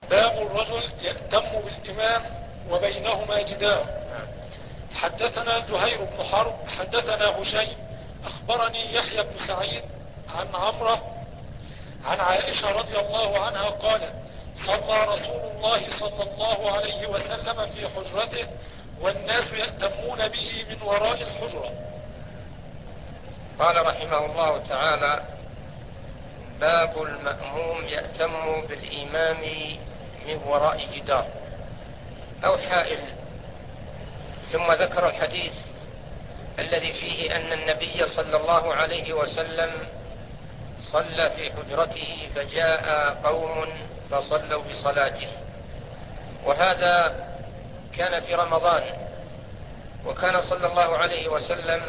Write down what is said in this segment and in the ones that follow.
باب الرجل يأتم بالإمام وبينهما جدار. حدثنا زهير بن حرب حدثنا هشيم أخبرني يحيى بن سعيد عن عمرة عن عائشة رضي الله عنها قالت: صلى رسول الله صلى الله عليه وسلم في حجرته والناس يأتمون به من وراء الحجرة. قال رحمه الله تعالى: باب المأموم يأتم بالإمام من وراء جدار أو حائل. ثم ذكر الحديث الذي فيه أن النبي صلى الله عليه وسلم صلى في حجرته فجاء قوم فصلوا بصلاته، وهذا كان في رمضان، وكان صلى الله عليه وسلم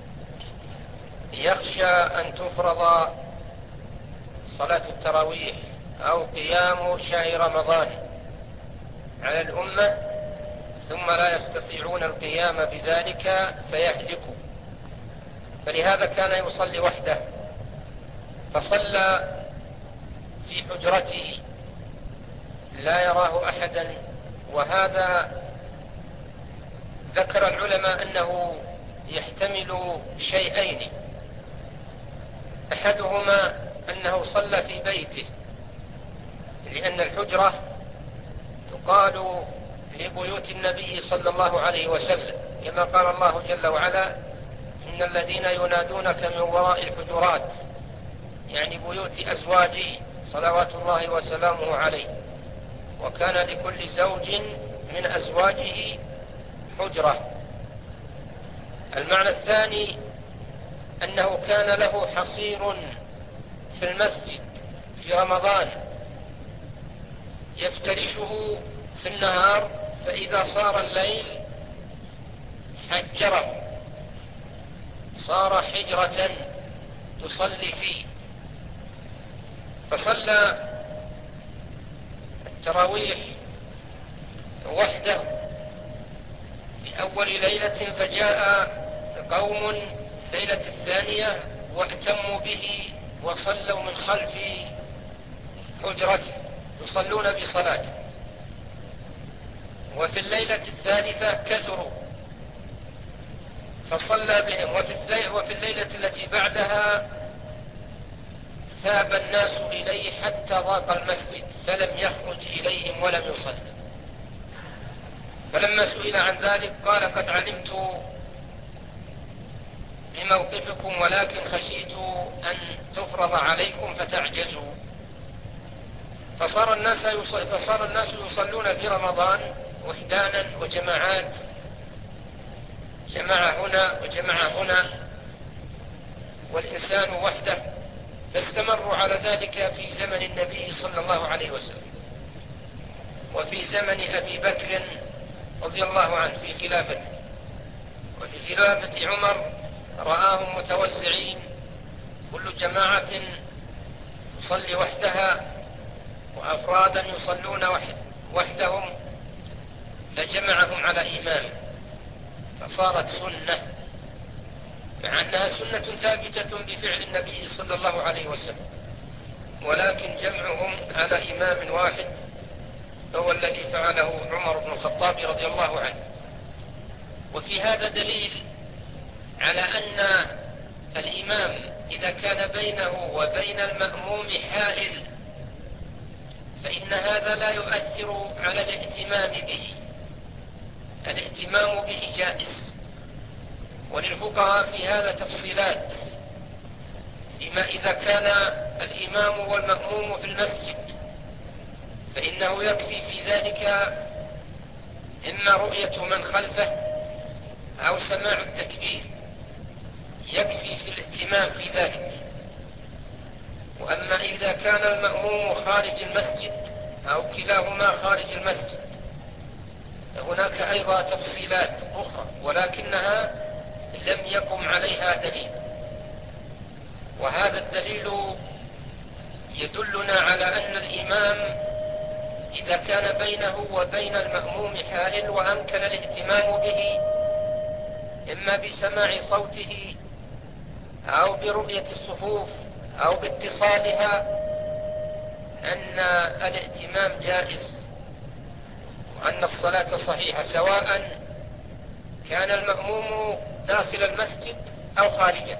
يخشى أن تفرض صلاة التراويح أو قيام شهر رمضان على الأمة ثم لا يستطيعون القيام بذلك فيهلكوا، فلهذا كان يصلي وحده، فصلى في حجرته لا يراه أحدا. وهذا ذكر العلماء أنه يحتمل شيئين: أحدهما أنه صلى في بيته، لأن الحجرة تقال لبيوت النبي صلى الله عليه وسلم، كما قال الله جل وعلا: إن الذين ينادونك من وراء الحجرات، يعني بيوت أزواجه صلوات الله وسلامه عليه. وكان لكل زوج من أزواجه حجرة. المعنى الثاني أنه كان له حصير في المسجد في رمضان يفترشه في النهار، فإذا صار الليل حجره، صار حجرة يصلي فيه. فصلى التراويح وحده في أول ليلة، فجاء قوم ليلة الثانية وأتموا به وصلوا من خلف حجرته يصلون بصلاته. وفي الليلة الثالثة كثروا فصلى بهم. وفي الليلة التي بعدها ثاب الناس إليه حتى ضاق المسجد فلم يخرج إليهم ولم يصلي. فلما سئل عن ذلك قال: قد علمت بموقفكم ولكن خشيت أن تفرض عليكم فتعجزوا. فصار الناس يصلون في رمضان وحدانا وجماعات، جماعة هنا وجماعة هنا، والإنسان وحده. فاستمروا على ذلك في زمن النبي صلى الله عليه وسلم، وفي زمن أبي بكر رضي الله عنه في خلافته، وفي خلافة عمر رآهم متوزعين، كل جماعة تصلي وحدها وأفرادا يصلون وحدهم، فجمعهم على إمام، فصارت سنة، مع أنها سنة ثابتة بفعل النبي صلى الله عليه وسلم، ولكن جمعهم على إمام واحد هو الذي فعله عمر بن الخطاب رضي الله عنه. وفي هذا دليل على أن الإمام إذا كان بينه وبين المأموم حائل فإن هذا لا يؤثر على الائتمام به، الائتمام به جائز. وللفقهاء في هذا تفصيلات، فيما إذا كان الإمام والمأموم في المسجد فإنه يكفي في ذلك إما رؤية من خلفه أو سماع التكبير، يكفي في الائتمام في ذلك. وأما إذا كان المأموم خارج المسجد أو كلاهما خارج المسجد هناك أيضا تفصيلات أخرى، ولكنها لم يقم عليها دليل. وهذا الدليل يدلنا على أن الإمام إذا كان بينه وبين المأموم حائل وأمكن الاهتمام به إما بسماع صوته أو برؤية الصفوف أو باتصالها، أن الائتمام جائز وأن الصلاة صحيحة سواء كان المأموم داخل المسجد أو خارجه.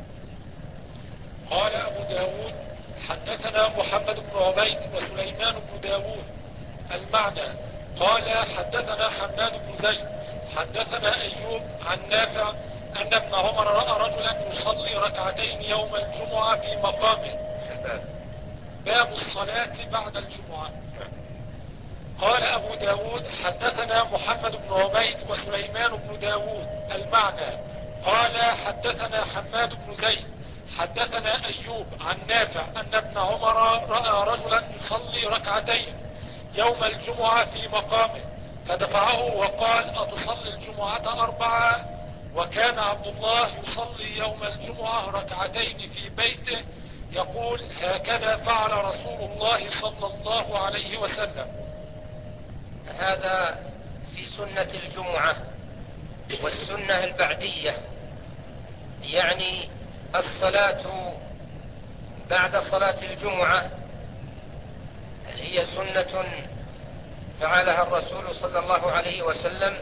قال أبو داود حدثنا محمد بن عبيد وسليمان بن داود المعنى. قال حدثنا حماد بن زيد حدثنا أيوب عن نافع أن ابن عمر رأى رجلا يصلي ركعتين يوم الجمعة في مقامه. باب الصلاة بعد الجمعة. قال أبو داود حدثنا محمد بن عبيد وسليمان بن داود المعنى. قال حدثنا حماد بن زيد حدثنا أيوب عن نافع أن ابن عمر رأى رجلا يصلي ركعتين يوم الجمعة في مقامه فدفعه وقال أتصلي الجمعة 4؟ وكان عبد الله يصلي يوم الجمعة ركعتين في بيته يقول هكذا فعل رسول الله صلى الله عليه وسلم. هذا في سنة الجمعة. والسنة البعدية يعني الصلاة بعد صلاة الجمعة هي سنة فعلها الرسول صلى الله عليه وسلم.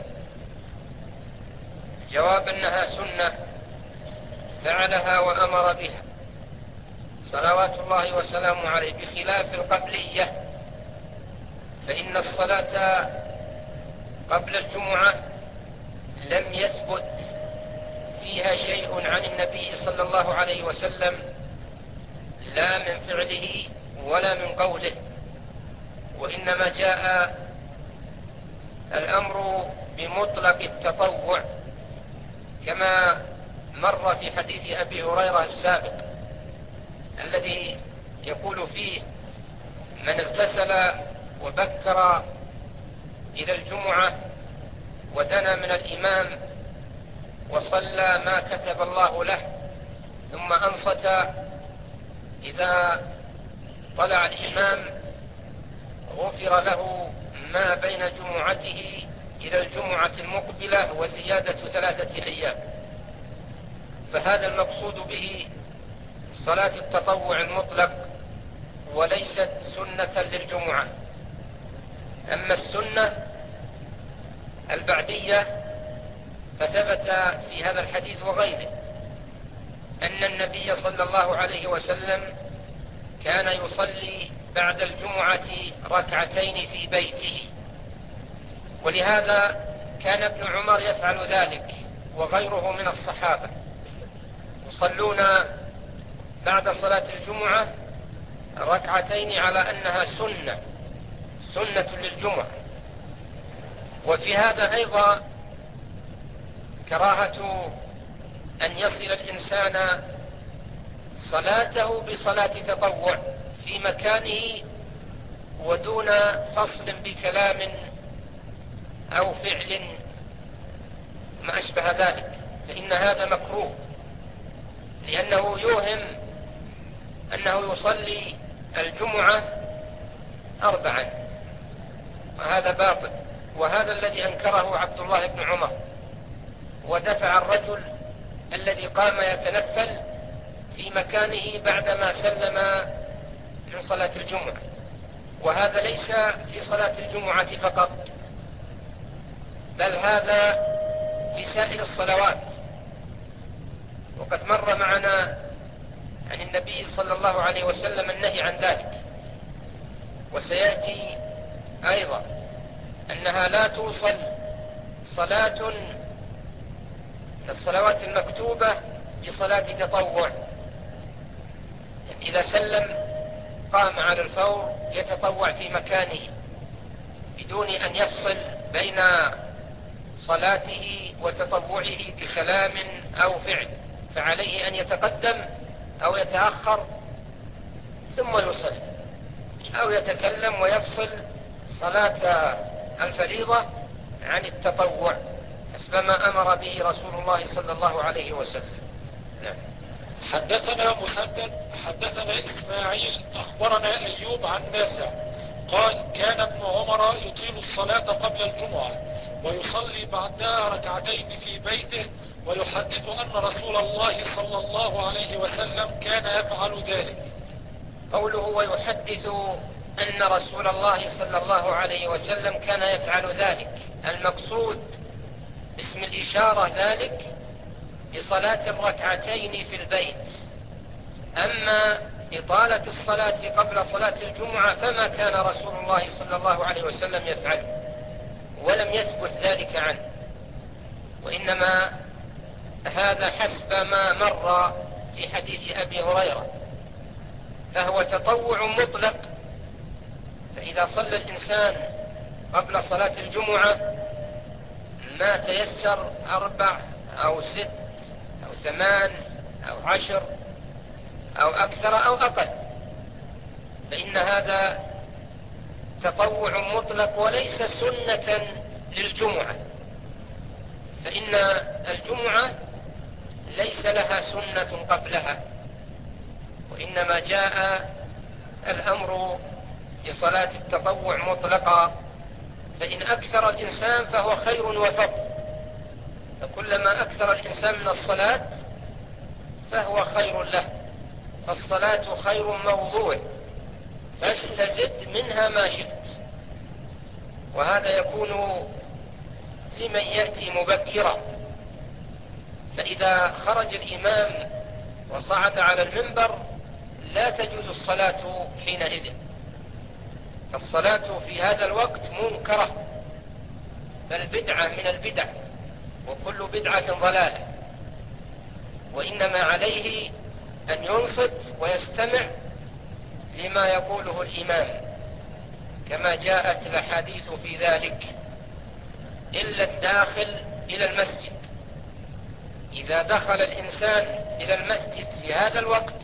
جواب أنها سنة فعلها وأمر بها صلوات الله وسلامه عليه، بخلاف القبلية، فإن الصلاة قبل الجمعة لم يثبت فيها شيء عن النبي صلى الله عليه وسلم، لا من فعله ولا من قوله، وإنما جاء الأمر بمطلق التطوع كما مر في حديث أبي هريرة السابق الذي يقول فيه من اغتسل وبكر إلى الجمعة ودنا من الإمام وصلى ما كتب الله له ثم أنصت إذا طلع الإمام غفر له ما بين جمعته إلى الجمعة المقبلة وزيادة 3 أيام. فهذا المقصود به صلاة التطوع المطلق وليست سنة للجمعة. أما السنة البعدية فثبت في هذا الحديث وغيره أن النبي صلى الله عليه وسلم كان يصلي بعد الجمعة ركعتين في بيته، ولهذا كان ابن عمر يفعل ذلك وغيره من الصحابة، يصلون بعد صلاة الجمعة ركعتين على أنها سنة للجمعة. وفي هذا أيضا كراهة أن يصل الإنسان صلاته بصلاة تطوع في مكانه ودون فصل بكلام أو فعل ما أشبه ذلك، فإن هذا مكروه، لأنه يوهم أنه يصلي الجمعة 4، وهذا باطل، وهذا الذي أنكره عبد الله بن عمر ودفع الرجل الذي قام يتنفل في مكانه بعدما سلم من صلاة الجمعة. وهذا ليس في صلاة الجمعة فقط، بل هذا في سائر الصلوات، وقد مر معنا عن النبي صلى الله عليه وسلم النهي عن ذلك. وسيأتي أيضا أنها لا توصل صلاة من الصلوات المكتوبة بصلاة تطوع، إذا سلم قام على الفور يتطوع في مكانه بدون أن يفصل بين صلاته وتطوعه بكلام أو فعل، فعليه أن يتقدم أو يتأخر ثم يصلي، أو يتكلم ويفصل صلاة الفريضة عن التطوع حسب ما أمر به رسول الله صلى الله عليه وسلم. نعم. حدثنا مسدد حدثنا إسماعيل أخبرنا أيوب عن نافع قال كان ابن عمر يطيل الصلاة قبل الجمعة ويصلي بعدها ركعتين في بيته ويحدث أن رسول الله صلى الله عليه وسلم كان يفعل ذلك. قوله ويحدث أن رسول الله صلى الله عليه وسلم كان يفعل ذلك. المقصود باسم الإشارة ذلك بصلاة الركعتين في البيت. أما إطالة الصلاة قبل صلاة الجمعة فما كان رسول الله صلى الله عليه وسلم يفعله، ولم يثبت ذلك عنه، وإنما هذا حسب ما مر في حديث أبي هريرة، فهو تطوع مطلق. فإذا صلى الإنسان قبل صلاة الجمعة ما تيسر 4 أو 6 أو 8 أو 10 أو أكثر أو أقل، فإن هذا تطوع مطلق وليس سنة للجمعة، فإن الجمعة ليس لها سنة قبلها، وإنما جاء الأمر بصلاة التطوع مطلقا، فإن أكثر الإنسان فهو خير وفضل، فكلما أكثر الإنسان من الصلاة فهو خير له، فالصلاة خير موضوع، فاستزد منها ما شئت. وهذا يكون لمن يأتي مبكرا، فإذا خرج الإمام وصعد على المنبر لا تجوز الصلاة حينئذ، فالصلاة في هذا الوقت منكرة، بل بدعة من البدع، وكل بدعة ضلالة، وإنما عليه أن ينصت ويستمع لما يقوله الإمام، كما جاءت الأحاديث في ذلك، إلا الداخل إلى المسجد. إذا دخل الإنسان إلى المسجد في هذا الوقت،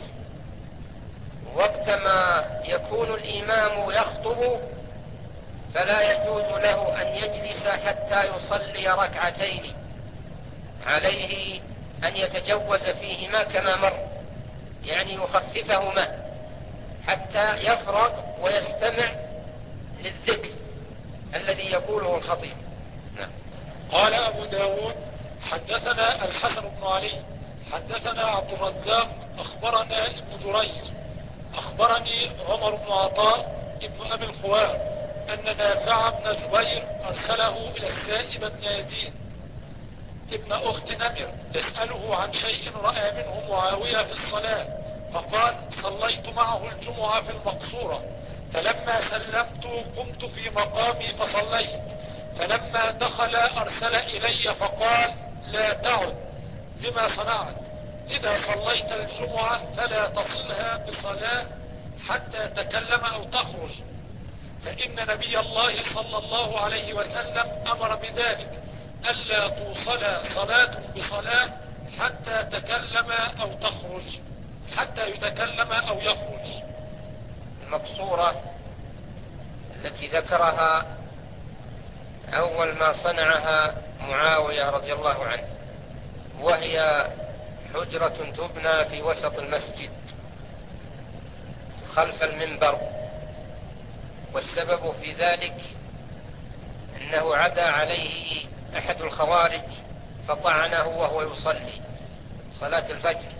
وقتما يكون الإمام يخطب، فلا يجوز له أن يجلس حتى يصلي ركعتين، عليه أن يتجوز فيهما كما مر، يعني يخففهما حتى يفرغ ويستمع للذكر الذي يقوله الخطيب. نعم. قال أبو داود حدثنا الحسن بن علي حدثنا عبد الرزاق أخبرنا ابن جريج أخبرني عمر بن عطاء ابن أبي الخوار أن نافع بن جبير أرسله إلى السائب بن يزيد ابن أخت نمر يسأله عن شيء رأى منه معاوية في الصلاة، فقال صليت معه الجمعة في المقصورة، فلما سلمت قمت في مقامي فصليت، فلما دخل أرسل إلي فقال لا تعد، لما صنعت؟ إذا صليت الجمعة فلا تصلها بصلاة حتى تكلم أو تخرج، فإن نبي الله صلى الله عليه وسلم أمر بذلك، ألا توصل صلاة بصلاة حتى تكلم أو تخرج، حتى يتكلم أو يخرج. المقصورة التي ذكرها أول ما صنعها معاوية رضي الله عنه، وهي حجرة تبنى في وسط المسجد خلف المنبر، والسبب في ذلك أنه عدا عليه أحد الخوارج فطعنه وهو يصلي صلاة الفجر،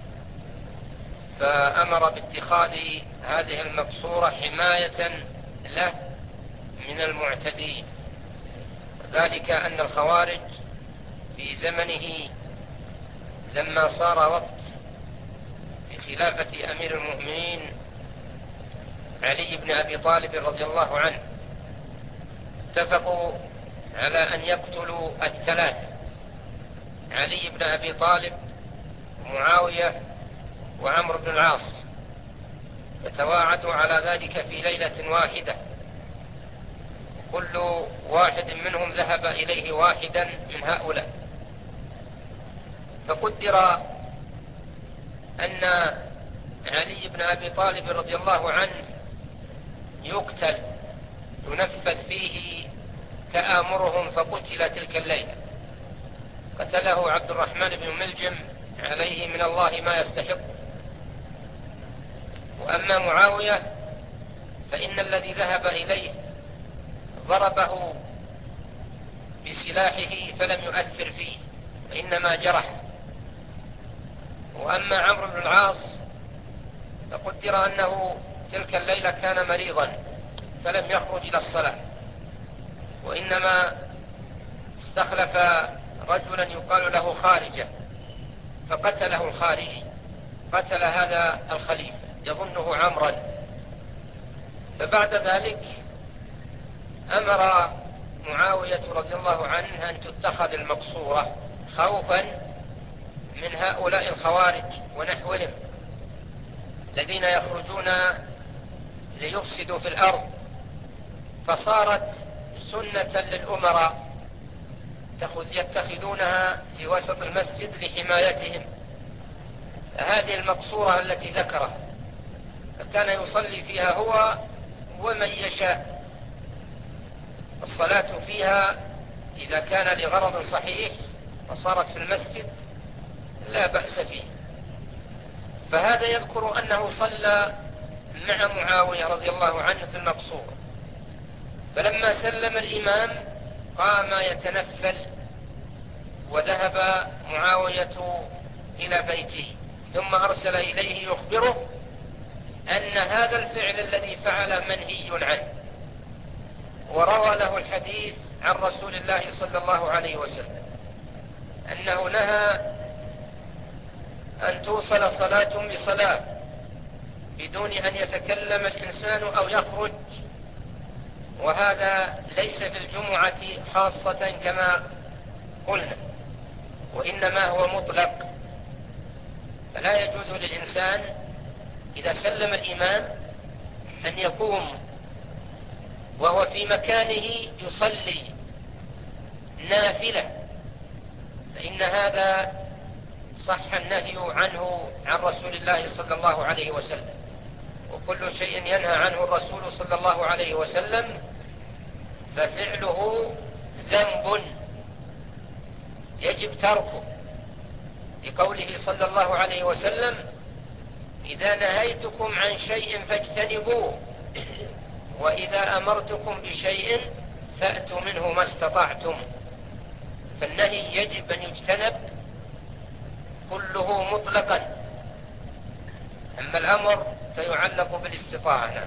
فأمر باتخاذ هذه المقصورة حماية له من المعتدين، وذلك أن الخوارج في زمنه لما صار وقت في خلافة أمير المؤمنين علي بن أبي طالب رضي الله عنه اتفقوا على أن يقتلوا الثلاثة، علي بن أبي طالب ومعاوية وعمرو بن العاص، فتواعدوا على ذلك في ليلة واحدة، كل واحد منهم ذهب إليه واحدا من هؤلاء، فقدر أن علي بن أبي طالب رضي الله عنه يقتل ينفذ فيه تآمرهم، فقتل تلك الليلة، قتله عبد الرحمن بن ملجم عليه من الله ما يستحق. وأما معاوية فإن الذي ذهب إليه ضربه بسلاحه فلم يؤثر فيه وإنما جرح. وأما عمرو بن العاص فقدر أنه تلك الليلة كان مريضا فلم يخرج إلى الصلاة، وإنما استخلف رجلا يقال له خارجة، فقتله الخارجي، قتل هذا الخليفة يظنه عمرا. فبعد ذلك أمر معاوية رضي الله عنه أن تتخذ المقصورة خوفا من هؤلاء الخوارج ونحوهم الذين يخرجون ليفسدوا في الأرض، فصارت سنة للأمراء يتخذونها في وسط المسجد لحمايتهم. هذه المقصورة التي ذكره كان يصلي فيها هو ومن يشاء. الصلاة فيها إذا كان لغرض صحيح وصارت في المسجد لا بأس فيه. فهذا يذكر أنه صلى مع معاوية رضي الله عنه في المقصورة، فلما سلم الإمام قام يتنفل، وذهب معاوية إلى بيته، ثم أرسل إليه يخبره أن هذا الفعل الذي فعل منهي عنه، وروى له الحديث عن رسول الله صلى الله عليه وسلم أنه نهى أن توصل صلاة بصلاة بدون أن يتكلم الإنسان أو يخرج، وهذا ليس في الجمعة خاصة كما قلنا، وإنما هو مطلق. فلا يجوز للإنسان إذا سلم الإمام أن يقوم وهو في مكانه يصلي نافلة، فإن هذا صح النهي عنه عن رسول الله صلى الله عليه وسلم، وكل شيء ينهى عنه الرسول صلى الله عليه وسلم ففعله ذنب يجب تركه، لقوله صلى الله عليه وسلم: إذا نهيتكم عن شيء فاجتنبوه، وإذا أمرتكم بشيء فأتوا منه ما استطعتم. فالنهي يجب أن يجتنب كله مطلقا، أما الأمر فيعلق بالاستطاعة.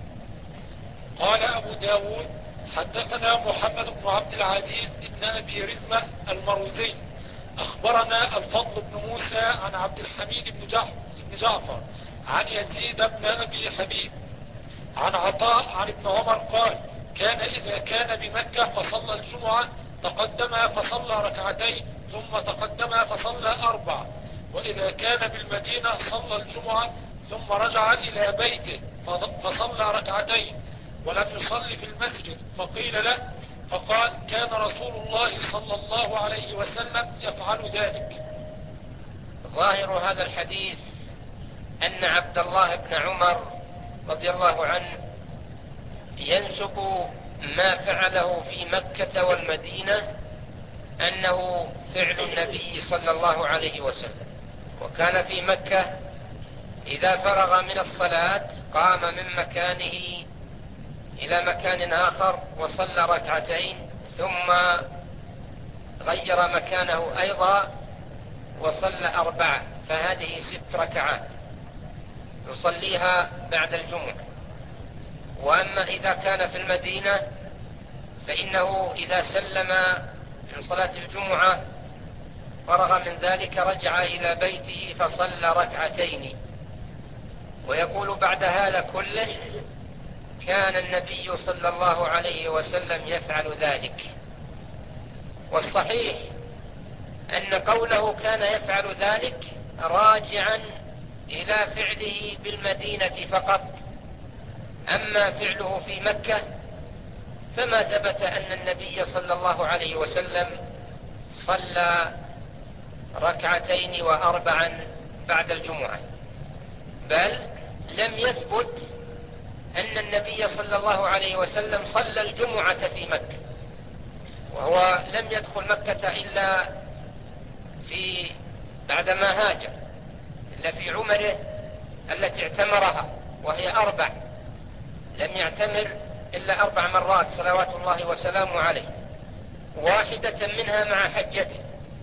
قال أبو داود: حدثنا محمد بن عبد العزيز بن أبي رزمة المروزي أخبرنا الفضل بن موسى عن عبد الحميد بن جعفر عن يزيد بن أبي حبيب عن عطاء عن ابن عمر قال: كان إذا كان بمكة فصلى الجمعة تقدم فصلى ركعتين ثم تقدم فصلى 4، وإذا كان بالمدينة صلى الجمعة ثم رجع إلى بيته فصلى ركعتين ولم يصلي في المسجد، فقيل له فقال: كان رسول الله صلى الله عليه وسلم يفعل ذلك. ظاهر هذا الحديث أن عبد الله بن عمر رضي الله عنه ينسب ما فعله في مكة والمدينة أنه فعل النبي صلى الله عليه وسلم. وكان في مكة إذا فرغ من الصلاة قام من مكانه إلى مكان آخر وصلى ركعتين، ثم غير مكانه أيضا وصلى 4، فهذه 6 ركعات يصليها بعد الجمعة. وأما إذا كان في المدينة فإنه إذا سلم من صلاة الجمعة فرغ من ذلك رجع إلى بيته فصلى ركعتين. ويقول بعد هذا كله: كان النبي صلى الله عليه وسلم يفعل ذلك. والصحيح أن قوله كان يفعل ذلك راجعا إلى فعله بالمدينة فقط، أما فعله في مكة فما ثبت أن النبي صلى الله عليه وسلم صلى 2 و4 بعد الجمعة، بل لم يثبت أن النبي صلى الله عليه وسلم صلى الجمعة في مكة، وهو لم يدخل مكة إلا بعدما هاجر، إلا في عمره التي اعتمرها وهي 4، لم يعتمر إلا 4 مرات صلوات الله وسلامه عليه، واحدة منها مع حجته،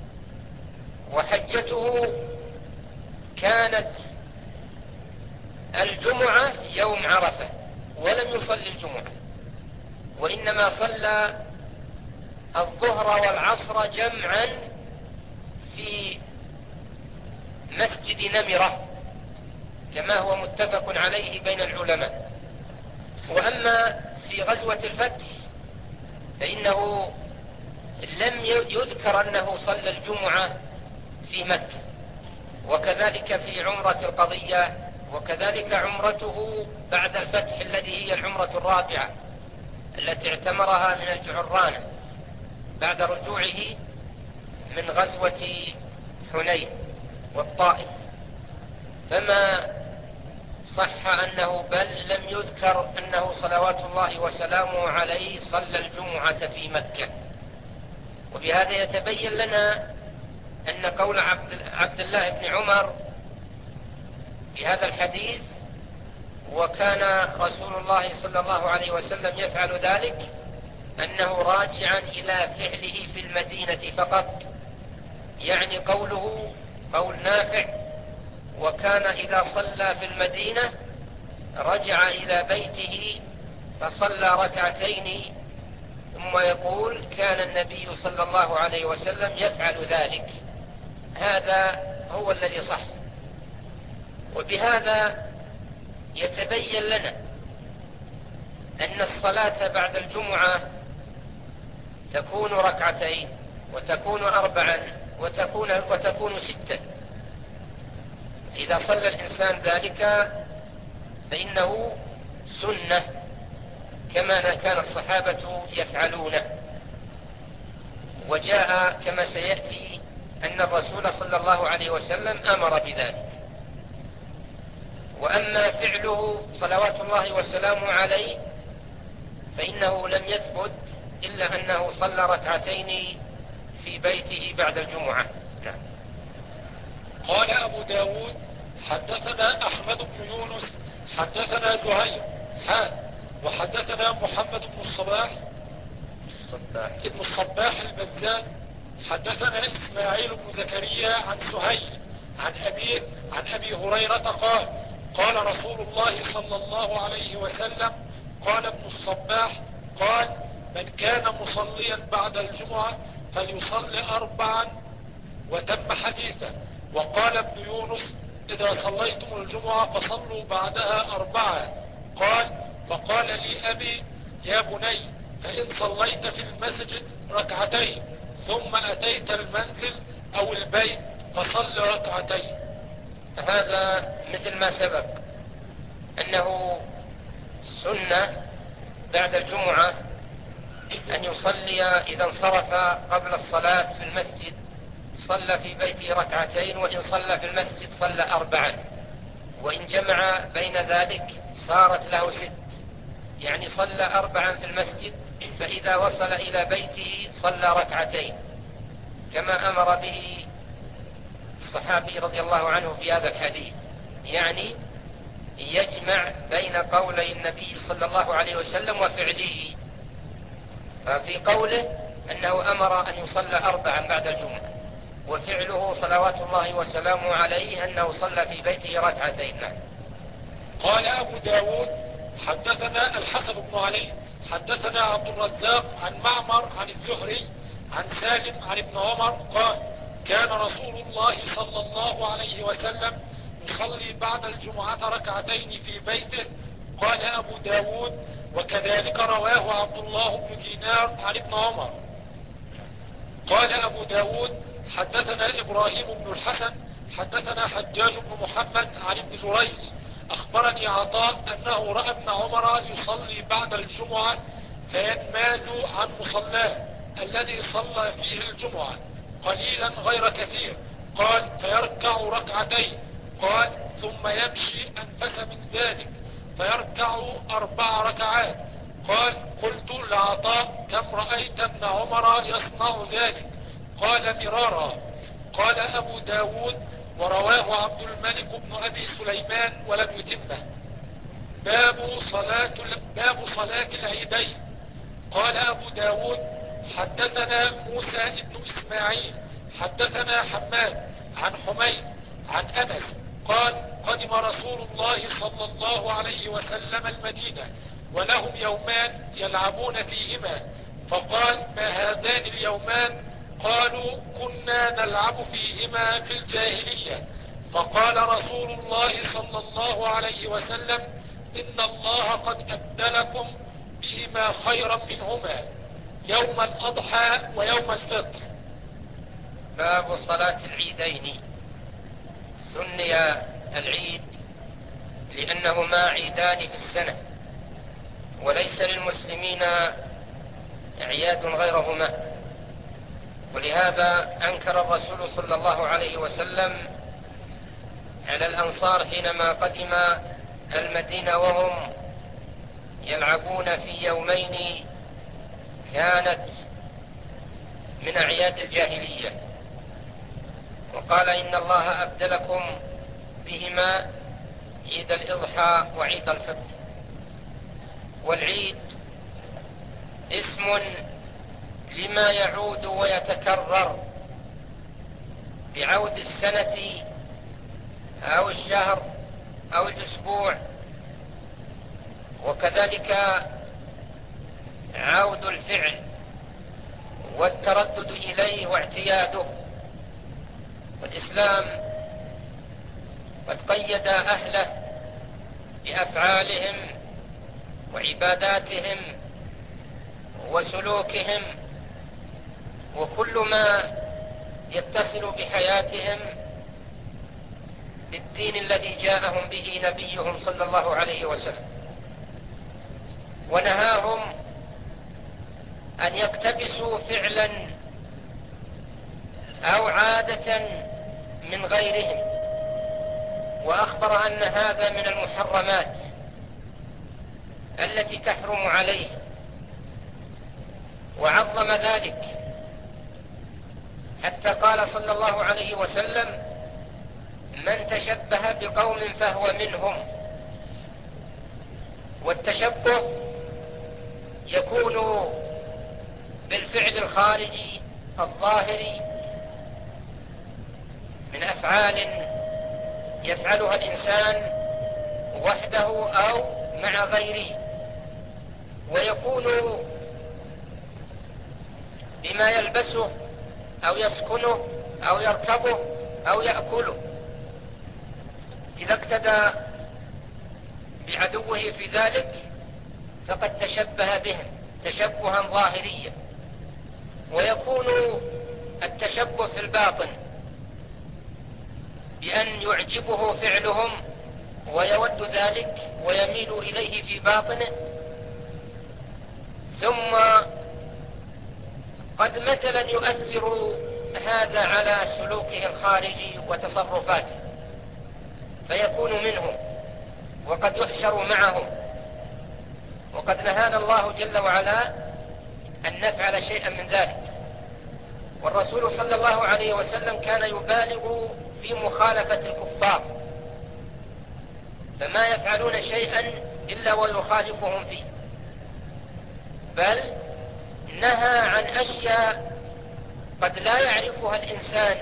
وحجته كانت الجمعة يوم عرفة، ولم يصلي الجمعة، وإنما صلى الظهر والعصر جمعا في مسجد نمرة كما هو متفق عليه بين العلماء. وأما في غزوة الفتح فإنه لم يذكر أنه صلى الجمعة في مكة، وكذلك في عمرة القضية، وكذلك عمرته بعد الفتح الذي هي العمرة الرابعة التي اعتمرها من الجعرانة بعد رجوعه من غزوة حنين والطائف، فما صح أنه بل لم يذكر أنه صلوات الله وسلامه عليه صلى الجمعة في مكة. وبهذا يتبين لنا أن قول عبد الله بن عمر في هذا الحديث وكان رسول الله صلى الله عليه وسلم يفعل ذلك أنه راجعا إلى فعله في المدينة فقط، يعني قوله قول نافع وكان إذا صلى في المدينة رجع إلى بيته فصلى ركعتين، ثم يقول كان النبي صلى الله عليه وسلم يفعل ذلك. هذا هو الذي صح. وبهذا يتبين لنا أن الصلاة بعد الجمعة تكون ركعتين وتكون أربعا وتكون ستا. إذا صلى الإنسان ذلك فإنه سنة كما كان الصحابة يفعلونه. وجاء كما سيأتي أن الرسول صلى الله عليه وسلم أمر بذلك. وأما فعله صلوات الله وسلامه عليه فإنه لم يثبت إلا أنه صلى ركعتين في بيته بعد الجمعة. نعم. قال أبو داود حدثنا أحمد بن يونس حدثنا زهير وحدثنا محمد بن ابن الصباح البزاز حدثنا إسماعيل بن زكريا عن سهيل عن أبي هريرة قال رسول الله صلى الله عليه وسلم قال ابن الصباح قال من كان مصليا بعد الجمعة فليصلي أربعا وتم حديثه. وقال ابن يونس إذا صليتم الجمعة فصلوا بعدها أربعة. فقال لي أبي يا بني فإن صليت في المسجد ركعتين ثم أتيت المنزل أو البيت فصل ركعتين. هذا مثل ما سبق أنه سنة بعد الجمعة أن يصلي إذا انصرف قبل الصلاة في المسجد صلى في بيته ركعتين، وإن صلى في المسجد صلى أربعا، وإن جمع بين ذلك صارت له ست، يعني صلى أربعا في المسجد، فإذا وصل إلى بيته صلى ركعتين كما أمر به الصحابي رضي الله عنه في هذا الحديث، يعني يجمع بين قولي النبي صلى الله عليه وسلم وفعله. ففي قوله أنه أمر أن يصلى أربعا بعد الجمعة، وفعله صلوات الله وسلامه عليه أنه صلى في بيته ركعتين. قال أبو داود حدثنا الحسن بن علي حدثنا عبد الرزاق عن معمر عن الزهري عن سالم عن ابن عمر قال كان رسول الله صلى الله عليه وسلم يصلي بعد الجمعة ركعتين في بيته. قال أبو داود وكذلك رواه عبد الله بن دينار عن ابن عمر. قال أبو داود حدثنا إبراهيم بن الحسن حدثنا حجاج بن محمد عن ابن جريج أخبرني عطاء أنه رأى ابن عمر يصلي بعد الجمعة فينماز عن مصلاه الذي صلى فيه الجمعة قليلا غير كثير. قال فيركع ركعتين. قال ثم يمشي أنفس من ذلك فيركع 4 ركعات. قال قلت لعطاء كم رأيت ابن عمر يصنع ذلك؟ قال مرارا. قال أبو داود ورواه عبد الملك بن أبي سليمان ولم يتمه. باب صلاة العيدين. قال أبو داود حدثنا موسى بن إسماعيل حدثنا حماد عن حميد عن أنس قال: قدم رسول الله صلى الله عليه وسلم المدينة ولهم يومان يلعبون فيهما، فقال: ما هذان اليومان؟ قالوا: كنا نلعب فيهما في الجاهلية. فقال رسول الله صلى الله عليه وسلم: إن الله قد أبدلكم بهما خيرا منهما، يوم الأضحى ويوم الفطر. باب صلاة العيدين. سمي العيد لأنهما عيدان في السنة، وليس للمسلمين أعياد غيرهما، ولهذا أنكر الرسول صلى الله عليه وسلم على الأنصار حينما قدم المدينة وهم يلعبون في يومين كانت من أعياد الجاهلية، وقال: إن الله أبدلكم بهما عيد الإضحى وعيد الفطر. والعيد اسم لما يعود ويتكرر بعود السنة أو الشهر أو الأسبوع، وكذلك عود الفعل والتردد إليه واعتياده. والإسلام قد قيد أهله بأفعالهم وعباداتهم وسلوكهم وكل ما يتصل بحياتهم بالدين الذي جاءهم به نبيهم صلى الله عليه وسلم، ونهاهم أن يقتبسوا فعلا أو عادة من غيرهم، وأخبر أن هذا من المحرمات التي تحرم عليه، وعظم ذلك حتى قال صلى الله عليه وسلم: من تشبه بقوم فهو منهم. والتشبه يكون بالفعل الخارجي الظاهري من أفعال يفعلها الإنسان وحده أو مع غيره، ويكون بما يلبسه أو يسكنه أو يركبه أو يأكله. إذا اقتدى بعدوه في ذلك فقد تشبه بهم تشبها ظاهريا. ويكون التشبه في الباطن بأن يعجبه فعلهم ويود ذلك ويميل إليه في باطنه، ثم قد مثلا يؤثر هذا على سلوكه الخارجي وتصرفاته فيكون منهم وقد يحشر معهم. وقد نهانا الله جل وعلا أن نفعل شيئا من ذلك، والرسول صلى الله عليه وسلم كان يبالغ في مخالفة الكفار، فما يفعلون شيئا إلا ويخالفهم فيه، بل نهى عن أشياء قد لا يعرفها الإنسان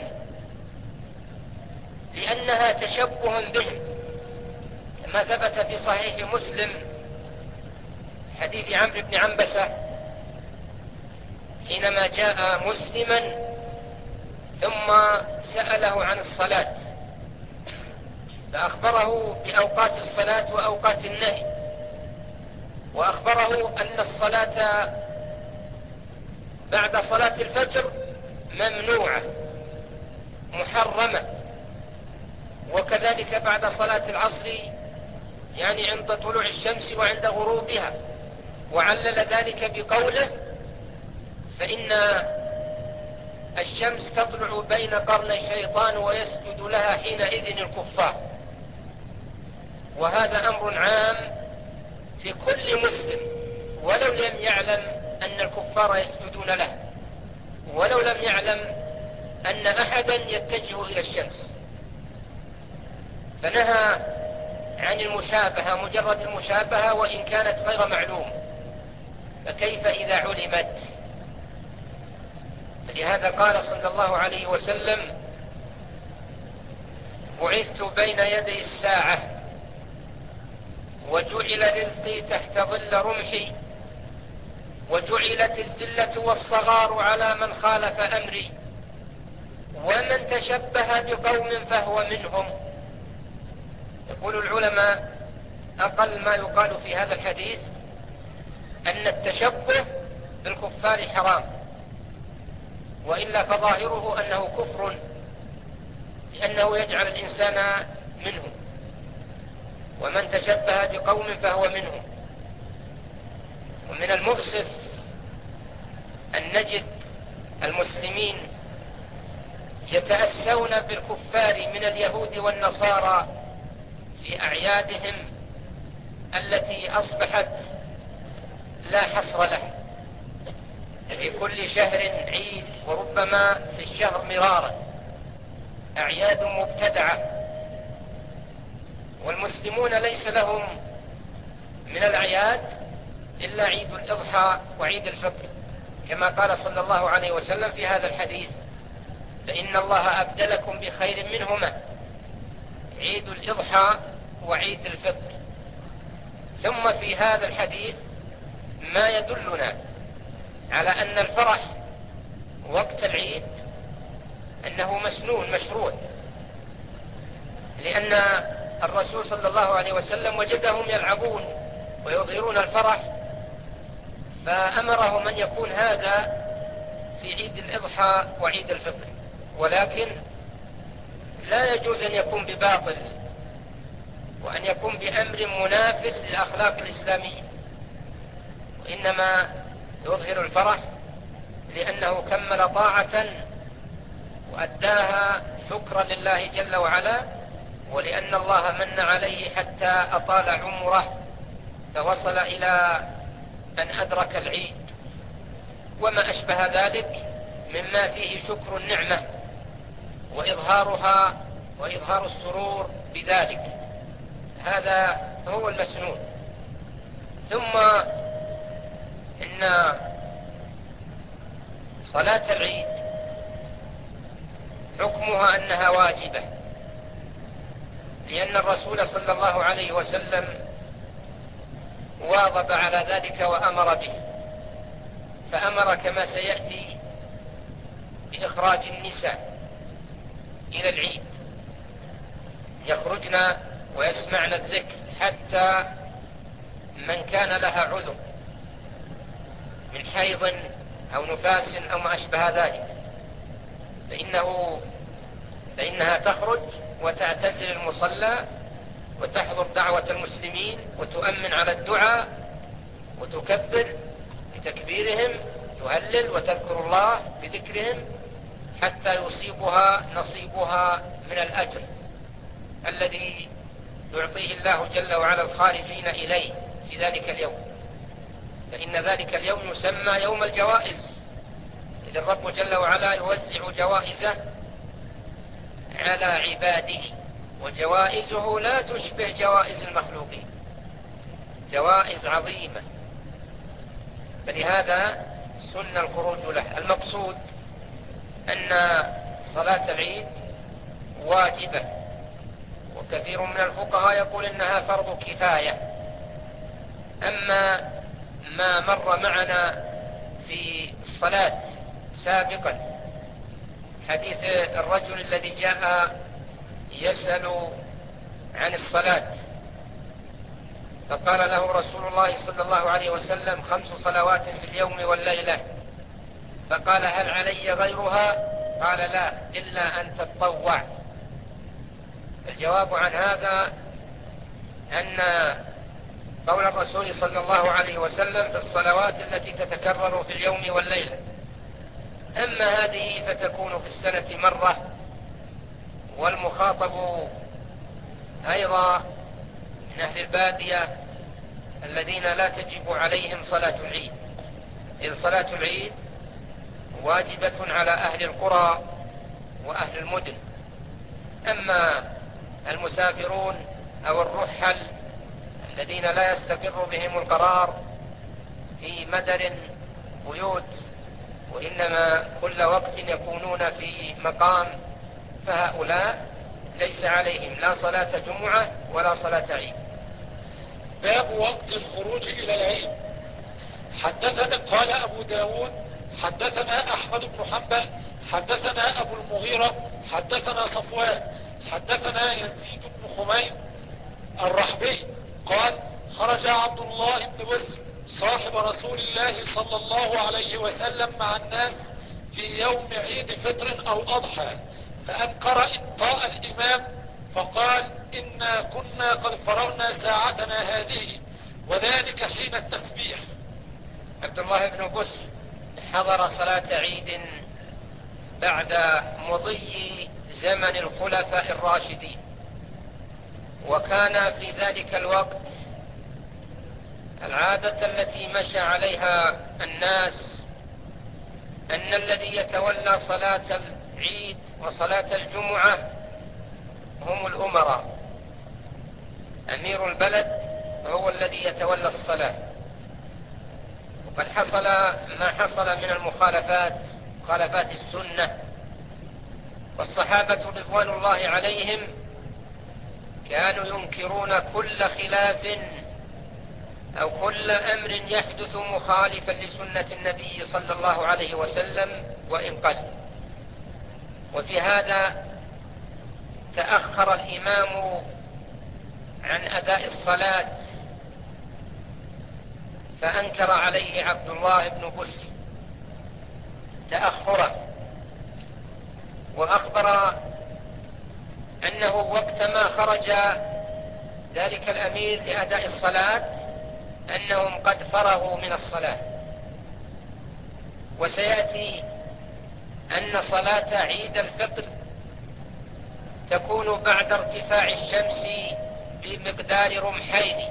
لأنها تشبه بهم، كما ثبت في صحيح مسلم حديث عمرو بن عنبسة حينما جاء مسلما ثم سأله عن الصلاة فأخبره بأوقات الصلاة وأوقات النهي، وأخبره أن الصلاة بعد صلاة الفجر ممنوعة محرمة، وكذلك بعد صلاة العصر يعني عند طلوع الشمس وعند غروبها، وعلل ذلك بقوله: فإن الشمس تطلع بين قرني الشيطان ويسجد لها حينئذ الكفار. وهذا أمر عام لكل مسلم ولو لم يعلم أن الكفار يسجدون له، ولو لم يعلم أن أحدا يتجه إلى الشمس. فنهى عن المشابهة، مجرد المشابهة وإن كانت غير معلوم، فكيف إذا علمت؟ فلهذا قال صلى الله عليه وسلم: بعثت بين يدي الساعة وجعل رزقي تحت ظل رمحي وجعلت الذلة والصغار على من خالف أمري ومن تشبه بقوم فهو منهم. يقول العلماء أقل ما يقال في هذا الحديث أن التشبه بالكفار حرام، وإلا فظاهره أنه كفر، لأنه يجعل الإنسان منهم، ومن تشبه بقوم فهو منهم. ومن المؤسف أن نجد المسلمين يتأسون بالكفار من اليهود والنصارى في أعيادهم التي أصبحت لا حصر له، في كل شهر عيد، وربما في الشهر مرارا، أعياد مبتدعة. والمسلمون ليس لهم من الأعياد إلا عيد الإضحى وعيد الفطر، كما قال صلى الله عليه وسلم في هذا الحديث: فإن الله أبدلكم بخير منهما، عيد الإضحى وعيد الفطر. ثم في هذا الحديث ما يدلنا على أن الفرح وقت العيد أنه مسنون مشروع، لأن الرسول صلى الله عليه وسلم وجدهم يلعبون ويظهرون الفرح، فأمرهم أن يكون هذا في عيد الإضحى وعيد الفطر، ولكن لا يجوز أن يكون بباطل وأن يكون بأمر مناف للأخلاق الإسلامية، وإنما يظهر الفرح لأنه كمل طاعة وأداها شكرا لله جل وعلا، ولأن الله من عليه حتى أطال عمره فوصل إلى أن أدرك العيد، وما أشبه ذلك مما فيه شكر النعمة وإظهارها وإظهار السرور بذلك، هذا هو المسنون. ثم إن صلاة العيد حكمها أنها واجبة، لأن الرسول صلى الله عليه وسلم واظب على ذلك وأمر به، فأمر كما سيأتي بإخراج النساء إلى العيد، يخرجن ويسمعن الذكر، حتى من كان لها عذر من حيض أو نفاس أو ما أشبه ذلك فإنها تخرج وتعتزل المصلى وتحضر دعوة المسلمين وتؤمن على الدعاء وتكبر بتكبيرهم، تهلل وتذكر الله بذكرهم، حتى يصيبها نصيبها من الأجر الذي يعطيه الله جل وعلا الخارجين إليه في ذلك اليوم. فإن ذلك اليوم يسمى يوم الجوائز، إذ الرب جل وعلا يوزع جوائزه على عباده، وجوائزه لا تشبه جوائز المخلوقين، جوائز عظيمة، فلهذا سن الخروج له. المقصود أن صلاة العيد واجبة، وكثير من الفقهاء يقول إنها فرض كفاية. أما ما مر معنا في الصلاة سابقا، حديث الرجل الذي جاء يسأل عن الصلاة، فقال له رسول الله صلى الله عليه وسلم: 5 صلوات في اليوم والليلة. فقال: هل علي غيرها؟ قال: لا، إلا أن تتطوع. الجواب عن هذا أن قول الرسول صلى الله عليه وسلم في الصلوات التي تتكرر في اليوم والليلة، أما هذه فتكون في السنة مرة، والمخاطب أيضا من أهل البادية الذين لا تجب عليهم صلاة العيد، إذ صلاة العيد واجبة على أهل القرى وأهل المدن. أما المسافرون أو الرحل الذين لا يستقر بهم القرار في مدر بيوت، وإنما كل وقت يكونون في مقام، فهؤلاء ليس عليهم لا صلاة جمعة ولا صلاة عيد. باب وقت الخروج إلى العيد. حدثنا قال أبو داود حدثنا أحمد بن حنبل حدثنا أبو المغيرة حدثنا صفوان حدثنا يزيد بن خميس الرحبي قال خرج عبد الله بن بسر صاحب رسول الله صلى الله عليه وسلم مع الناس في يوم عيد فطر أو أضحى، فأنكر إبطاء الإمام فقال إنا كنا قد فرغنا ساعتنا هذه، وذلك حين التسبيح. عبد الله بن بسر حضر صلاة عيد بعد مضي زمن الخلفاء الراشدين، وكان في ذلك الوقت العادة التي مشى عليها الناس أن الذي يتولى صلاة العيد وصلاة الجمعة هم الأمراء. أمير البلد هو الذي يتولى الصلاة. وقد حصل ما حصل من مخالفات السنة، والصحابة رضوان الله عليهم كانوا ينكرون كل خلاف أو كل أمر يحدث مخالفا لسنة النبي صلى الله عليه وسلم وإن قل. وفي هذا تأخر الإمام عن أداء الصلاة، فأنكر عليه عبد الله بن بسر تأخره، وأخبر أنه وقتما خرج ذلك الأمير لأداء الصلاة أنهم قد فرغوا من الصلاة. وسيأتي أن صلاة عيد الفطر تكون بعد ارتفاع الشمس بمقدار رمحين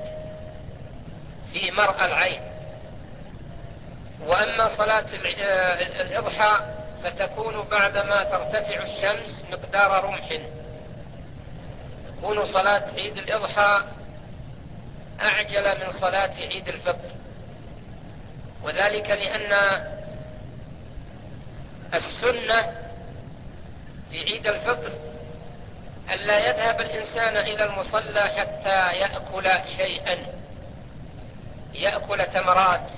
في مرأى العين، وأما صلاة الإضحى فتكون بعدما ترتفع الشمس مقدار رمح. تكون صلاة عيد الإضحى أعجل من صلاة عيد الفطر، وذلك لأن السنة في عيد الفطر ألا يذهب الإنسان إلى المصلى حتى يأكل شيئا، يأكل تمرات.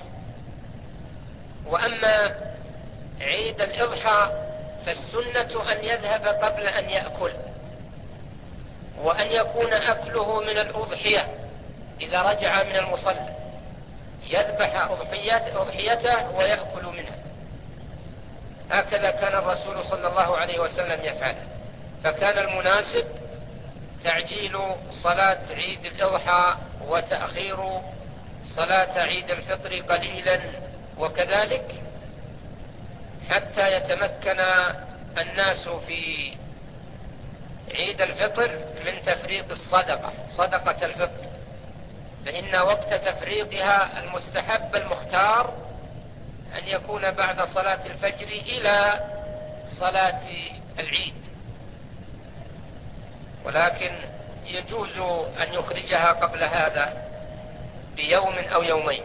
وأما عيد الإضحى فالسنة أن يذهب قبل أن يأكل، وأن يكون أكله من الأضحية. إذا رجع من المصلى يذبح أضحيته ويأكل منها. هكذا كان الرسول صلى الله عليه وسلم يفعل، فكان المناسب تعجيل صلاة عيد الإضحى وتأخير صلاة عيد الفطر قليلا، وكذلك حتى يتمكن الناس في عيد الفطر من تفريق الصدقة، صدقة الفطر، فإن وقت تفريقها المستحب المختار أن يكون بعد صلاة الفجر إلى صلاة العيد، ولكن يجوز أن يخرجها قبل هذا بيوم أو يومين،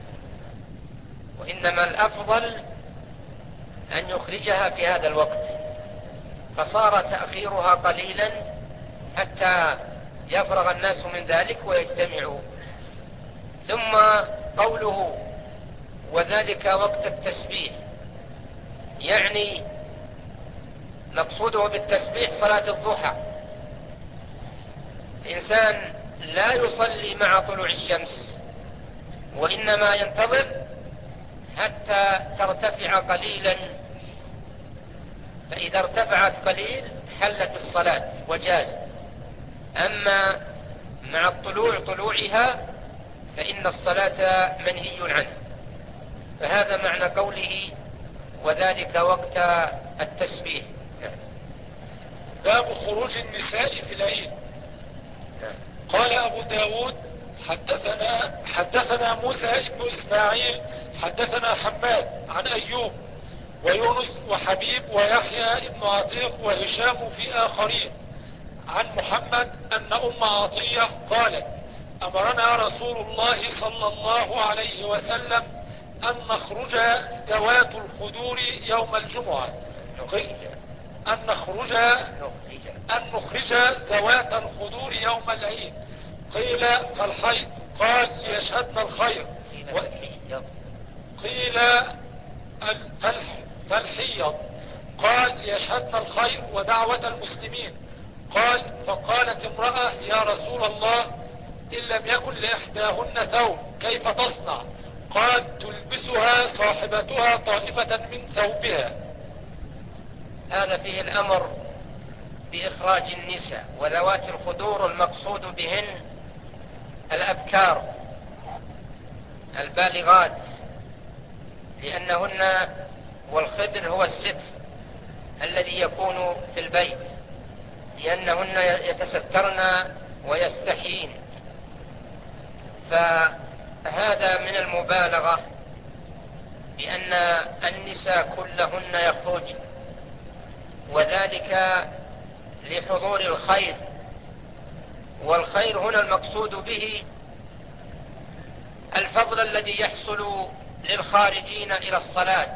وإنما الأفضل أن يخرجها في هذا الوقت، فصار تأخيرها قليلا حتى يفرغ الناس من ذلك ويجتمعوا. ثم قوله وذلك وقت التسبيح، يعني مقصوده بالتسبيح صلاة الضحى. الإنسان لا يصلي مع طلوع الشمس، وإنما ينتظر حتى ترتفع قليلا، فإذا ارتفعت قليل حلت الصلاة وجازت. أما مع طلوعها فإن الصلاة منهي عنها. فهذا معنى قوله وذلك وقت التسبيح. باب خروج النساء في العيد. قال أبو داود حدثنا موسى بن إسماعيل حدثنا حماد عن أيوب ويونس وحبيب ويحيى بن عتيق وهشام في آخرين عن محمد أن أم عطية قالت أمرنا رسول الله صلى الله عليه وسلم أن نخرج ذوات الخدور يوم الجمعة. أن نخرج ذوات الخدور يوم العيد. قيل فالحيض؟ قال ليشهدن الخير. قيل فالحيض؟ قال ليشهدن الخير ودعوة المسلمين. قال فقالت امرأة يا رسول الله إن لم يكن لإحداهن ثوب كيف تصنع؟ قال تلبسها صاحبتها طائفة من ثوبها. هذا فيه الأمر بإخراج النساء وذوات الخدور، المقصود بهن الأبكار البالغات، لأنهن والخدر هو الستر الذي يكون في البيت، لأنهن يتسترن ويستحيين. فهذا من المبالغة بأن النساء كلهن يخرجن، وذلك لحضور الخير. والخير هنا المقصود به الفضل الذي يحصل للخارجين إلى الصلاة،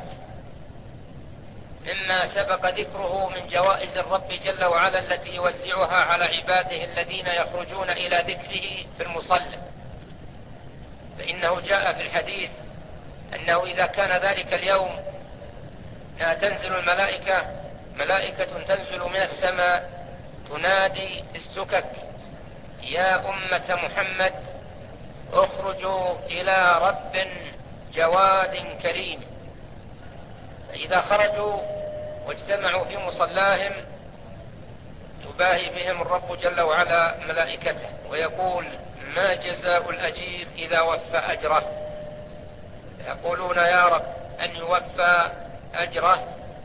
مما سبق ذكره من جوائز الرب جل وعلا التي يوزعها على عباده الذين يخرجون إلى ذكره في المصلى. فإنه جاء في الحديث أنه إذا كان ذلك اليوم تنزل ملائكة تنزل من السماء تنادي في السكك يا أمة محمد اخرجوا إلى رب جواد كريم. فإذا خرجوا واجتمعوا في مصلاهم يباهي بهم الرب جل وعلا ملائكته ويقول ما جزاء الأجير إذا وفى أجره؟ يقولون يا رب أن يوفى أجره،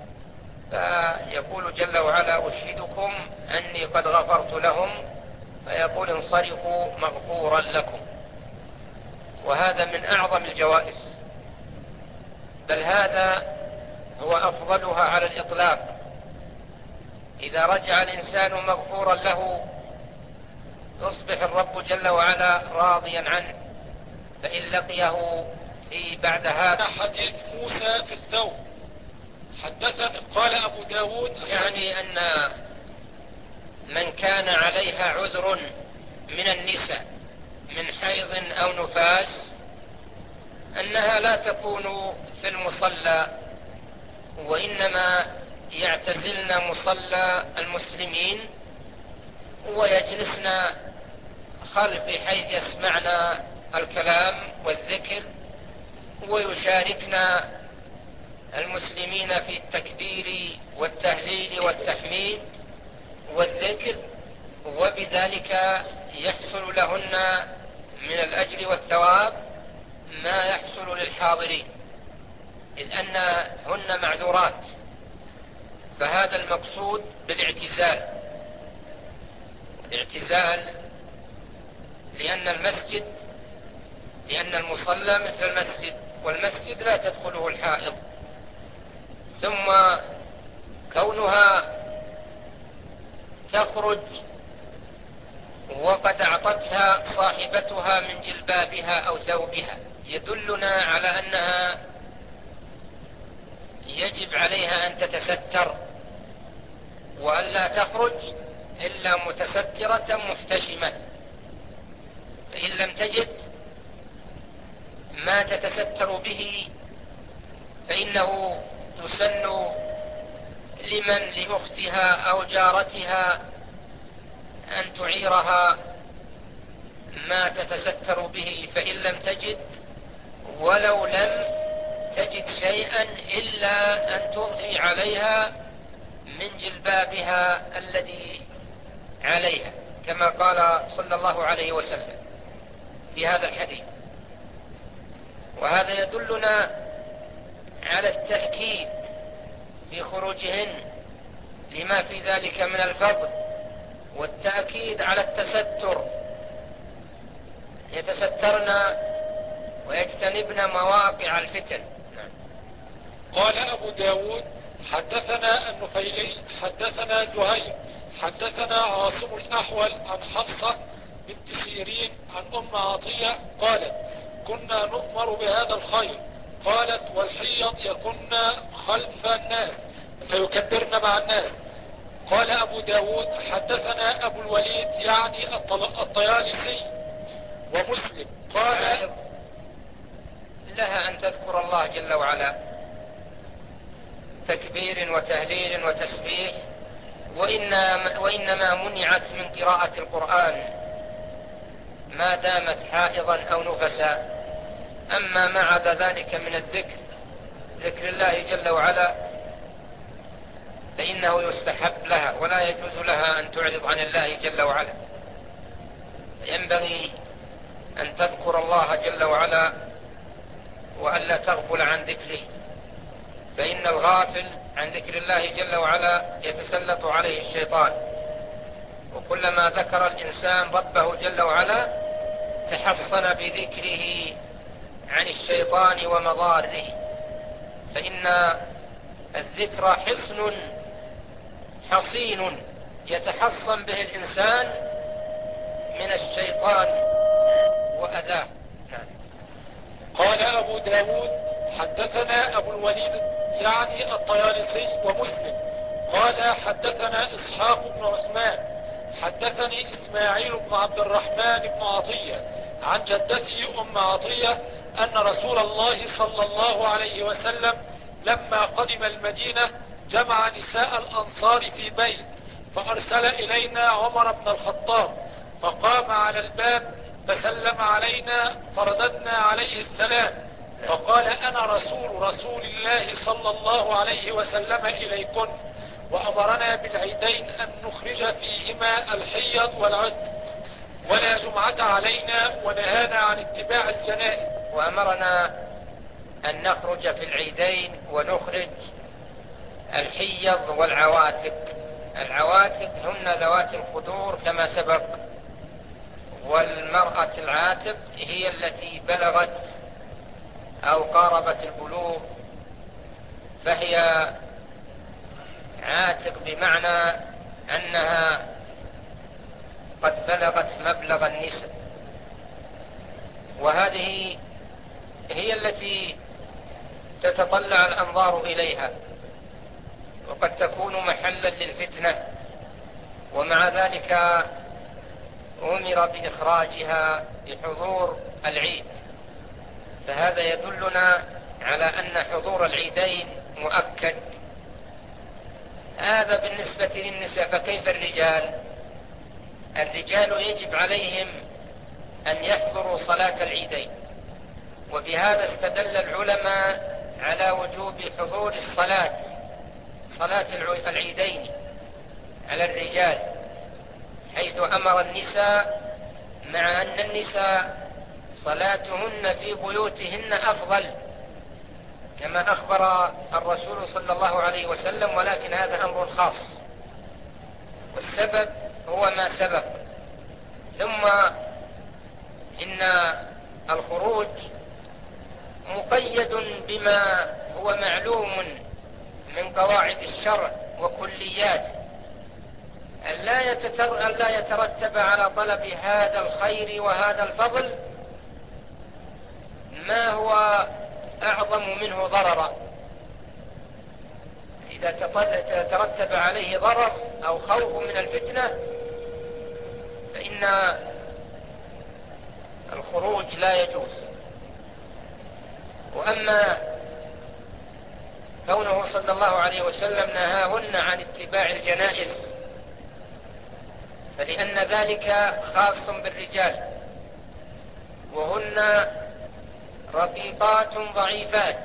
فيقول جل وعلا أشهدكم أني قد غفرت لهم، فيقول انصرفوا مغفورا لكم. وهذا من أعظم الجوائز، بل هذا هو أفضلها على الإطلاق. إذا رجع الإنسان مغفورا له يصبح الرب جل وعلا راضيا عنه. فإن لقيه في بعد هذا حديث موسى في الثوب حدثنا قال أبو داود، يعني أن من كان عليها عذر من النساء من حيض أو نفاس أنها لا تكون في المصلى، وإنما يعتزلن مصلى المسلمين ويجلسن خلف بحيث يسمعن الكلام والذكر ويشاركن المسلمين في التكبير والتهليل والتحميد والذكر، وبذلك يحصل لهن من الأجر والثواب ما يحصل للحاضرين، إذ أنهن معذورات. فهذا المقصود بالاعتزال. الاعتزال لأن المصلى مثل المسجد، والمسجد لا تدخله الحائض. ثم كونها تخرج وقد أعطتها صاحبتها من جلبابها أو ثوبها يدلنا على أنها يجب عليها أن تتستر وأن لا تخرج إلا متسترة محتشمة. فإن لم تجد ما تتستر به فإنه يسن لأختها أو جارتها أن تعيرها ما تتستر به، فإن لم تجد ولو لم تجد شيئا إلا أن تضفي عليها من جلبابها الذي عليها، كما قال صلى الله عليه وسلم في هذا الحديث. وهذا يدلنا على التأكيد في خروجهن لما في ذلك من الفضل، والتأكيد على التستر، يتسترن ويجتنبن مواقع الفتن. قال أبو داود حدثنا النفيلي حدثنا زهير حدثنا عاصم الأحول عن حفصة بنت سيرين عن أم عطية قالت كنا نؤمر بهذا الخير. قالت والحيض يكن خلف الناس فيكبرن مع الناس. قال أبو داود حدثنا أبو الوليد يعني الطيالسي ومسلم قال لها أن تذكر الله جل وعلا تكبير وتهليل وتسبيح، وإنما منعت من قراءة القرآن ما دامت حائضا أو نفسا. أما ما عدا ذلك من الذكر، ذكر الله جل وعلا، فإنه يستحب لها ولا يجوز لها أن تعرض عن الله جل وعلا. ينبغي أن تذكر الله جل وعلا وألا تغفل عن ذكره، فإن الغافل عن ذكر الله جل وعلا يتسلط عليه الشيطان، وكلما ذكر الإنسان ربه جل وعلا تحصن بذكره عن الشيطان ومضاره، فإن الذكر حصين يتحصن به الإنسان من الشيطان وأذاه. قال أبو داود حدثنا أبو الوليد يعني الطيالسي ومسلم قال حدثنا إسحاق بن عثمان حدثني إسماعيل بن عبد الرحمن بن عطية عن جدتي أم عطية أن رسول الله صلى الله عليه وسلم لما قدم المدينة جمع نساء الأنصار في بيت، فأرسل إلينا عمر بن الخطاب فقام على الباب فسلم علينا فرددنا عليه السلام، فقال أنا رسول الله صلى الله عليه وسلم إليكن، وأمرنا بالعيدين أن نخرج فيهما الحيض والعتق، ولا جمعة علينا، ونهانا عن اتباع الجنائز. وأمرنا أن نخرج في العيدين ونخرج الحيض والعواتق. العواتق هن ذوات الخدور كما سبق، والمرأة العاتق هي التي بلغت أو قاربت البلوغ، فهي عاتق بمعنى أنها قد بلغت مبلغ النساء، وهذه هي التي تتطلع الأنظار إليها وقد تكون محلا للفتنة، ومع ذلك أمر بإخراجها بحضور العيد، فهذا يدلنا على أن حضور العيدين مؤكد. هذا بالنسبة للنساء، فكيف الرجال؟ الرجال يجب عليهم أن يحضروا صلاة العيدين، وبهذا استدل العلماء على وجوب حضور صلاة العيدين على الرجال، حيث أمر النساء، مع أن النساء صلاتهن في بيوتهن أفضل كما أخبر الرسول صلى الله عليه وسلم، ولكن هذا أمر خاص، والسبب هو ما سبق. ثم إن الخروج مقيد بما هو معلوم من قواعد الشرع وكليات، أن لا يترتب على طلب هذا الخير وهذا الفضل ما هو أعظم منه ضررا. إذا ترتب عليه ضرر أو خوف من الفتنة فإن الخروج لا يجوز. وأما كونه صلى الله عليه وسلم نهاهن عن اتباع الجنائز فلأن ذلك خاص بالرجال، وهن رقيقات ضعيفات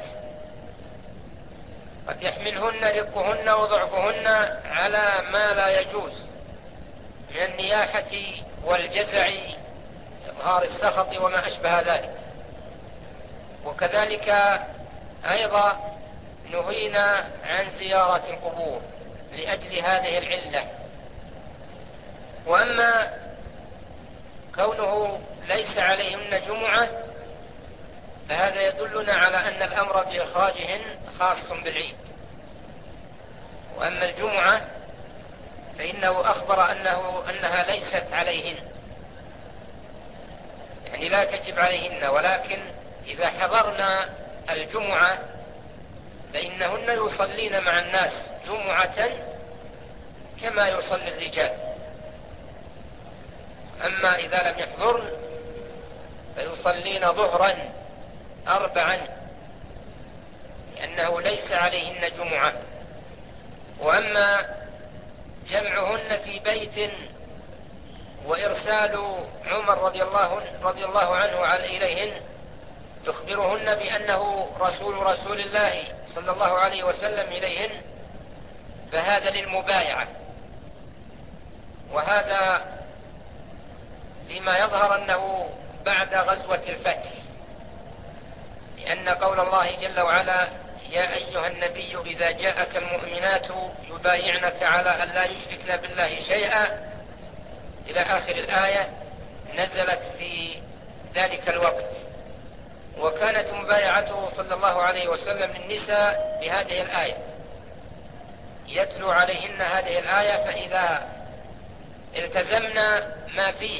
قد يحملهن رقهن وضعفهن على ما لا يجوز من النياحة والجزع، إظهار السخط وما أشبه ذلك. وكذلك أيضا نهينا عن زيارة القبور لأجل هذه العلة. وأما كونه ليس عليهن جمعة فهذا يدلنا على أن الأمر بإخراجهن خاص بالعيد. وأما الجمعة فإنه أخبر أنها ليست عليهن، يعني لا تجب عليهن، ولكن إذا حضرنا الجمعة فإنهن يصلين مع الناس جمعة كما يصلي الرجال. أما إذا لم يحضرن فيصلين ظهرا 4 لأنه ليس عليهن جمعة. وأما جمعهن في بيت وإرسال عمر رضي الله عنه إليهن يخبرهن بأنه رسول الله صلى الله عليه وسلم إليهن، فهذا للمبايعة. وهذا فيما يظهر أنه بعد غزوة الفتح، لأن قول الله جل وعلا: يا أيها النبي إذا جاءك المؤمنات يبايعنك على أن لا يشركن بالله شيئا إلى آخر الآية، نزلت في ذلك الوقت. وكانت مبايعته صلى الله عليه وسلم للنساء بهذه الآية، يتلو عليهن هذه الآية، فإذا التزمنا ما فيه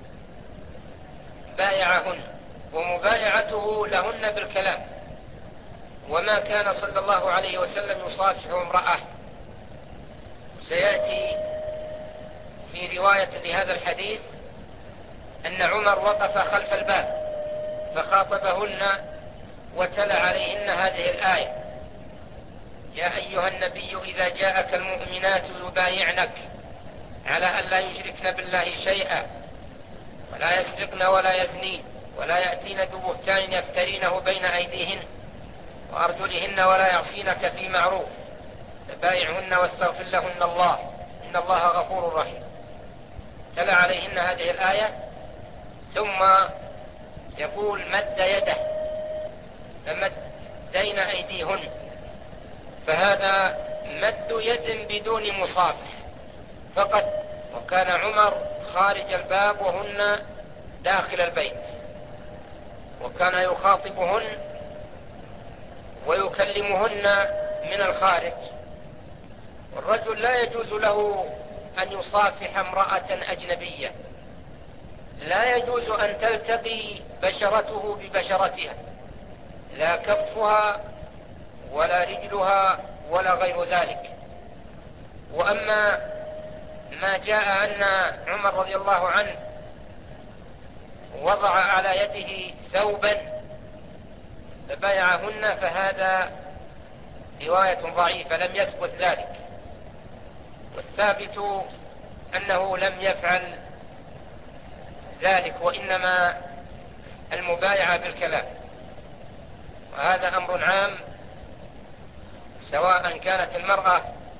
بايعهن، ومبايعته لهن بالكلام. وما كان صلى الله عليه وسلم يصافح امرأة. سيأتي في رواية لهذا الحديث أن عمر وقف خلف الباب فخاطبهن وتلا عليهن هذه الآية: يا أيها النبي إذا جاءك المؤمنات يبايعنك على أن لا يشركن بالله شيئا ولا يسرقن ولا يزنين ولا يأتين ببهتان يفترينه بين أيديهن وأرجلهن ولا يعصينك في معروف فبايعهن واستغفر لهن الله إن الله غفور رحيم. تلا عليهن هذه الآية، ثم يقول: مد يده، فمدين أيديهن، فهذا مد يد بدون مصافح فقط. وكان عمر خارج الباب وهن داخل البيت، وكان يخاطبهن ويكلمهن من الخارج. والرجل لا يجوز له أن يصافح امرأة أجنبية، لا يجوز أن تلتقي بشرته ببشرتها، لا كفها ولا رجلها ولا غير ذلك. وأما ما جاء أن عمر رضي الله عنه وضع على يده ثوبا فبايعهن، فهذا رواية ضعيفة لم يثبت ذلك. والثابت أنه لم يفعل ذلك، وإنما المبايعة بالكلام. وهذا أمر عام، سواء كانت المرأة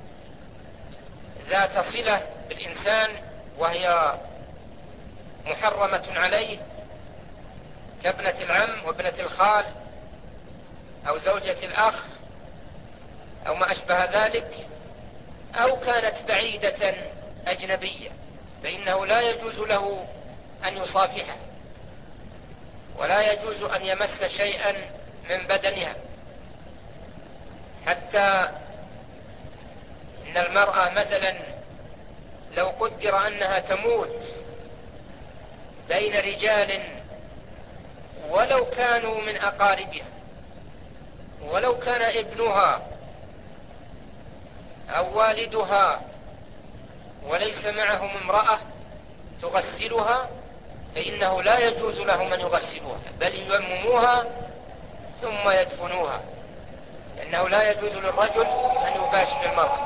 ذات صلة بالإنسان وهي محرمة عليه كابنة العم وابنة الخال أو زوجة الأخ أو ما أشبه ذلك، أو كانت بعيدة أجنبية، فإنه لا يجوز له أن يصافحها ولا يجوز أن يمس شيئا من بدنها. حتى إن المرأة مثلا لو قدر أنها تموت بين رجال ولو كانوا من أقاربها، ولو كان ابنها أو والدها وليس معهم امرأة تغسلها، فإنه لا يجوز لهم أن يغسلوها، بل ييمموها ثم يدفنوها، لأنه لا يجوز للرجل أن يباشر المرأة.